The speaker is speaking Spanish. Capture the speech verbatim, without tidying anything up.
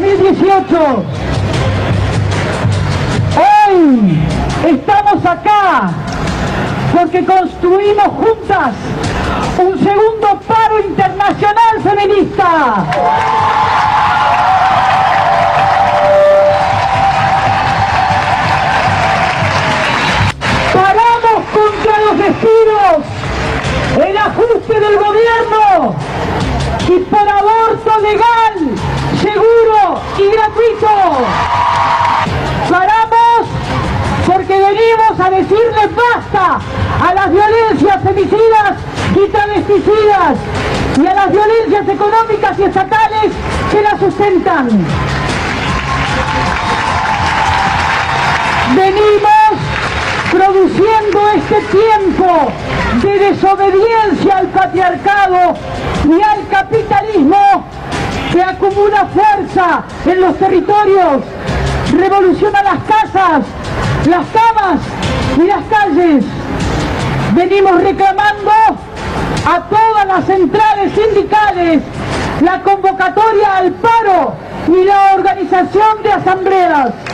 mil dieciocho. Hoy estamos acá porque construimos juntas un segundo paro internacional feminista. Paramos contra los despidos, el ajuste del gobierno y por aborto legal, seguro y gratuito. Paramos porque venimos a decirles basta a las violencias femicidas y travesticidas y a las violencias económicas y estatales que las sustentan. Venimos produciendo este tiempo de desobediencia al patriarcado y al capitalismo que acumula fuerza en los territorios, revoluciona las casas, las camas y las calles. Venimos reclamando a todas las centrales sindicales la convocatoria al paro y la organización de asambleas.